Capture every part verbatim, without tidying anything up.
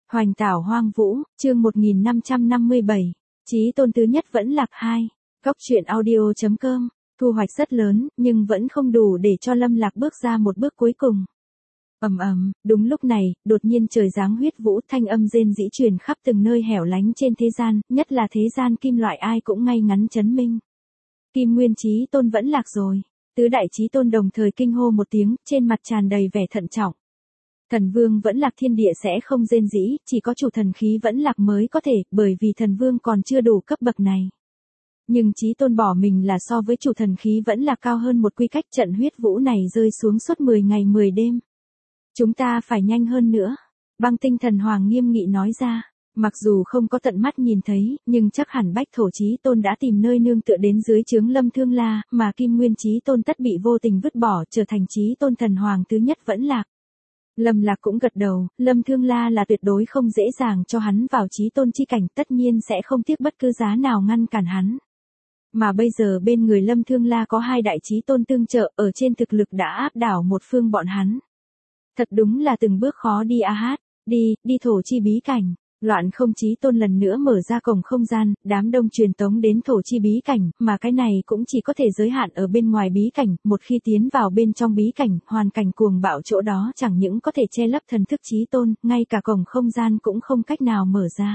Hoành tảo hoang vũ, chương một nghìn năm trăm năm mươi bảy, Chí tôn tứ nhất vẫn lạc hai. Góc truyện audio chấm com, thu hoạch rất lớn, nhưng vẫn không đủ để cho Lâm Lạc bước ra một bước cuối cùng. Ầm ầm, đúng lúc này, đột nhiên trời giáng huyết vũ, thanh âm rên rỉ truyền khắp từng nơi hẻo lánh trên thế gian, nhất là thế gian kim loại ai cũng ngay ngắn chấn minh. Kim Nguyên Chí tôn vẫn lạc rồi. Tứ đại Chí tôn đồng thời kinh hô một tiếng, trên mặt tràn đầy vẻ thận trọng. Thần vương vẫn lạc thiên địa sẽ không rên rỉ, chỉ có chủ thần khí vẫn lạc mới có thể, bởi vì thần vương còn chưa đủ cấp bậc này. Nhưng Chí tôn bỏ mình là so với chủ thần khí vẫn là cao hơn một quy cách, trận huyết vũ này rơi xuống suốt mười ngày mười đêm. Chúng ta phải nhanh hơn nữa. Băng tinh thần hoàng nghiêm nghị nói ra. Mặc dù không có tận mắt nhìn thấy, nhưng chắc hẳn Bách Thổ Chí tôn đã tìm nơi nương tựa đến dưới trướng Lâm Thương La, mà Kim Nguyên Chí tôn tất bị vô tình vứt bỏ, trở thành Chí tôn thần hoàng thứ nhất vẫn lạc. Lâm Lạc cũng gật đầu, Lâm Thương La là tuyệt đối không dễ dàng cho hắn vào Chí tôn chi cảnh, tất nhiên sẽ không tiếc bất cứ giá nào ngăn cản hắn. Mà bây giờ bên người Lâm Thương La có hai đại Chí tôn tương trợ, ở trên thực lực đã áp đảo một phương bọn hắn. Thật đúng là từng bước khó đi a hát, đi, đi thổ chi bí cảnh. Loạn không Chí tôn lần nữa mở ra cổng không gian, đám đông truyền tống đến thổ chi bí cảnh, mà cái này cũng chỉ có thể giới hạn ở bên ngoài bí cảnh, một khi tiến vào bên trong bí cảnh, hoàn cảnh cuồng bạo chỗ đó chẳng những có thể che lấp thần thức Chí tôn, ngay cả cổng không gian cũng không cách nào mở ra.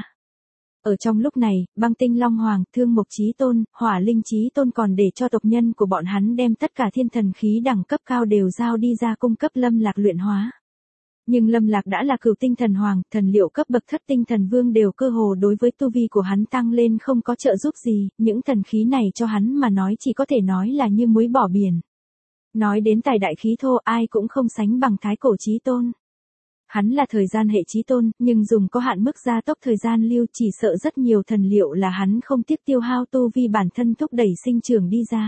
Ở trong lúc này, Băng Tinh Long Hoàng, Thương Mộc Chí tôn, Hỏa Linh Chí tôn còn để cho tộc nhân của bọn hắn đem tất cả thiên thần khí đẳng cấp cao đều giao đi ra cung cấp Lâm Lạc luyện hóa. Nhưng Lâm Lạc đã là cửu tinh thần hoàng, thần liệu cấp bậc thất tinh thần vương đều cơ hồ đối với tu vi của hắn tăng lên không có trợ giúp gì, những thần khí này cho hắn mà nói chỉ có thể nói là như muối bỏ biển. Nói đến tài đại khí thô ai cũng không sánh bằng Thái Cổ Chí tôn. Hắn là thời gian hệ Chí tôn, nhưng dùng có hạn mức gia tốc thời gian lưu, chỉ sợ rất nhiều thần liệu là hắn không tiếc tiêu hao tu vi bản thân thúc đẩy sinh trưởng đi ra.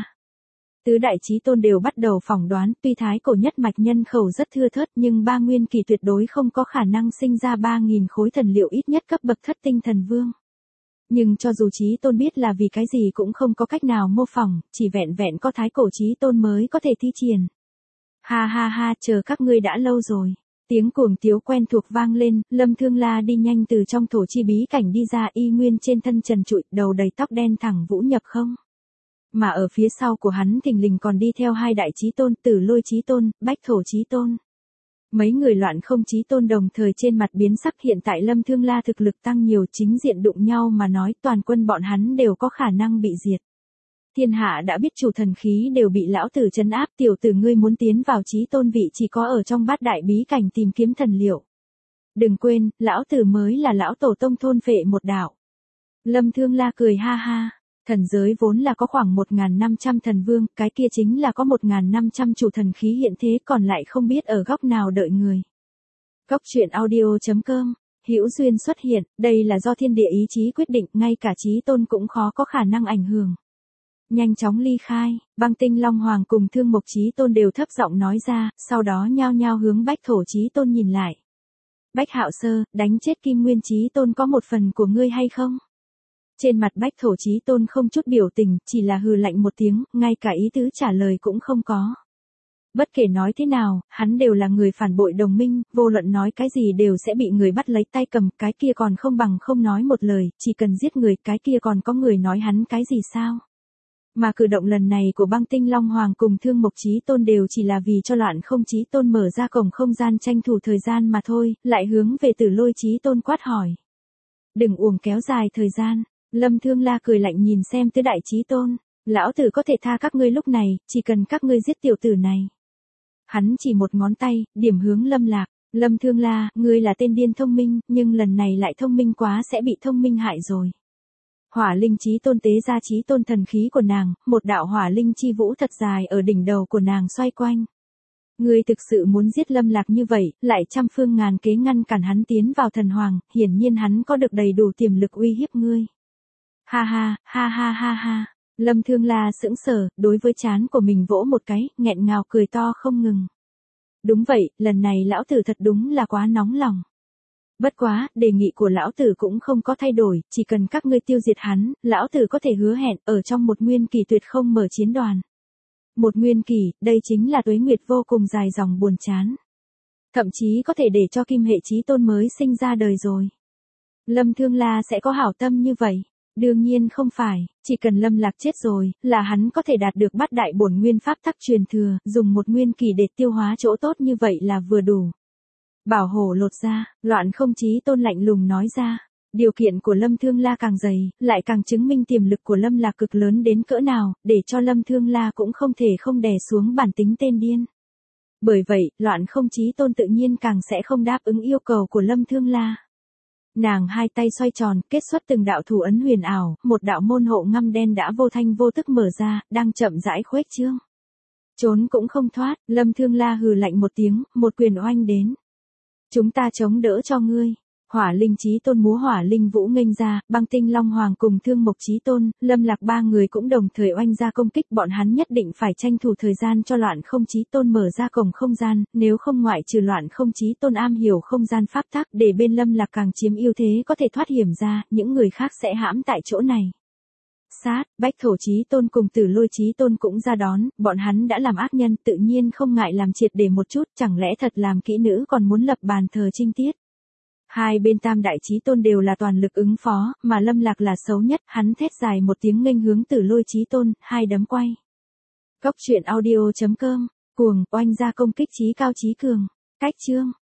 Tứ đại Chí tôn đều bắt đầu phỏng đoán, tuy Thái Cổ nhất mạch nhân khẩu rất thưa thớt nhưng ba nguyên kỳ tuyệt đối không có khả năng sinh ra ba nghìn khối thần liệu ít nhất cấp bậc thất tinh thần vương. Nhưng cho dù Chí tôn biết là vì cái gì cũng không có cách nào mô phỏng, chỉ vẹn vẹn có Thái Cổ Chí tôn mới có thể thi triển. Ha ha ha, chờ các ngươi đã lâu rồi. Tiếng cuồng tiếu quen thuộc vang lên, Lâm Thương La đi nhanh từ trong thổ chi bí cảnh đi ra, y nguyên trên thân trần trụi, đầu đầy tóc đen thẳng vũ nhập không. Mà ở phía sau của hắn thình lình còn đi theo hai đại Chí tôn, Tử Lôi Chí tôn, Bách Thổ Chí tôn. Mấy người loạn không Chí tôn đồng thời trên mặt biến sắc, hiện tại Lâm Thương La thực lực tăng nhiều, chính diện đụng nhau mà nói toàn quân bọn hắn đều có khả năng bị diệt. Thiên hạ đã biết chủ thần khí đều bị lão tử trấn áp, tiểu tử ngươi muốn tiến vào Chí tôn vị chỉ có ở trong bát đại bí cảnh tìm kiếm thần liệu. Đừng quên, lão tử mới là lão tổ tông thôn phệ một đạo. Lâm Thương La cười ha ha. Thần giới vốn là có khoảng một nghìn năm trăm thần vương, cái kia chính là có một nghìn năm trăm chủ thần khí hiện thế, còn lại không biết ở góc nào đợi người. Góc truyện audio chấm com, hữu duyên xuất hiện, đây là do thiên địa ý chí quyết định, ngay cả Chí tôn cũng khó có khả năng ảnh hưởng. Nhanh chóng ly khai, Băng Tinh Long Hoàng cùng Thương Mộc Chí tôn đều thấp giọng nói ra, sau đó nhao nhao hướng Bách Thổ Chí tôn nhìn lại. Bách Hạo Sơ, đánh chết Kim Nguyên Chí tôn có một phần của ngươi hay không? Trên mặt Bách Thổ Chí tôn không chút biểu tình, chỉ là hừ lạnh một tiếng, ngay cả ý tứ trả lời cũng không có. Bất kể nói thế nào, hắn đều là người phản bội đồng minh, vô luận nói cái gì đều sẽ bị người bắt lấy tay cầm, cái kia còn không bằng không nói một lời, chỉ cần giết người, cái kia còn có người nói hắn cái gì sao? Mà cử động lần này của Băng Tinh Long Hoàng cùng Thương Mộc Chí tôn đều chỉ là vì cho loạn không Chí tôn mở ra cổng không gian tranh thủ thời gian mà thôi, lại hướng về Tử Lôi Chí tôn quát hỏi. Đừng uổng kéo dài thời gian. Lâm Thương La cười lạnh nhìn xem tứ đại Chí tôn, lão tử có thể tha các ngươi lúc này, chỉ cần các ngươi giết tiểu tử này. Hắn chỉ một ngón tay, điểm hướng Lâm Lạc, Lâm Thương La, ngươi là tên điên thông minh, nhưng lần này lại thông minh quá sẽ bị thông minh hại rồi. Hỏa Linh Chí tôn tế ra Chí tôn thần khí của nàng, một đạo hỏa linh chi vũ thật dài ở đỉnh đầu của nàng xoay quanh. Ngươi thực sự muốn giết Lâm Lạc như vậy, lại trăm phương ngàn kế ngăn cản hắn tiến vào thần hoàng, hiển nhiên hắn có được đầy đủ tiềm lực uy hiếp ngươi. Ha ha, ha ha ha ha, Lâm Thương La sững sờ, đối với trán của mình vỗ một cái, nghẹn ngào cười to không ngừng. Đúng vậy, lần này lão tử thật đúng là quá nóng lòng. Bất quá, đề nghị của lão tử cũng không có thay đổi, chỉ cần các ngươi tiêu diệt hắn, lão tử có thể hứa hẹn, ở trong một nguyên kỳ tuyệt không mở chiến đoàn. Một nguyên kỳ, đây chính là tuế nguyệt vô cùng dài dòng buồn chán. Thậm chí có thể để cho kim hệ Chí tôn mới sinh ra đời rồi. Lâm Thương La sẽ có hảo tâm như vậy. Đương nhiên không phải, chỉ cần Lâm Lạc chết rồi, là hắn có thể đạt được bát đại bổn nguyên pháp tắc truyền thừa, dùng một nguyên kỳ để tiêu hóa chỗ tốt như vậy là vừa đủ. Bảo hổ lột ra, Loạn Không Chí Tôn lạnh lùng nói ra. Điều kiện của Lâm Thương La càng dày, lại càng chứng minh tiềm lực của Lâm Lạc cực lớn đến cỡ nào, để cho Lâm Thương La cũng không thể không đè xuống bản tính tên điên. Bởi vậy, Loạn Không Chí Tôn tự nhiên càng sẽ không đáp ứng yêu cầu của Lâm Thương La. Nàng hai tay xoay tròn, kết xuất từng đạo thủ ấn huyền ảo, một đạo môn hộ ngăm đen đã vô thanh vô tức mở ra, đang chậm rãi khuếch trương. Trốn cũng không thoát, Lâm Thương La hừ lạnh một tiếng, một quyền oanh đến. Chúng ta chống đỡ cho ngươi. Hỏa Linh Chí Tôn múa Hỏa Linh Vũ nghênh ra, Băng Tinh Long Hoàng cùng Thương Mộc Chí Tôn, Lâm Lạc ba người cũng đồng thời oanh ra công kích, bọn hắn nhất định phải tranh thủ thời gian cho Loạn Không Chí Tôn mở ra cổng không gian, nếu không ngoại trừ Loạn Không Chí Tôn am hiểu không gian pháp tắc, để bên Lâm Lạc càng chiếm ưu thế có thể thoát hiểm ra, những người khác sẽ hãm tại chỗ này. Sát, Bách Thổ Chí Tôn cùng Tử Lôi Chí Tôn cũng ra đón, bọn hắn đã làm ác nhân, tự nhiên không ngại làm triệt để một chút, chẳng lẽ thật làm kỹ nữ còn muốn lập bàn thờ trinh tiết. Hai bên Tam Đại Chí Tôn đều là toàn lực ứng phó, mà Lâm Lạc là xấu nhất, hắn thét dài một tiếng nghênh hướng Tử Lôi Chí Tôn, hai đấm quay. Cốc truyện audio chấm com, cuồng, oanh ra công kích chí cao chí cường, cách chương.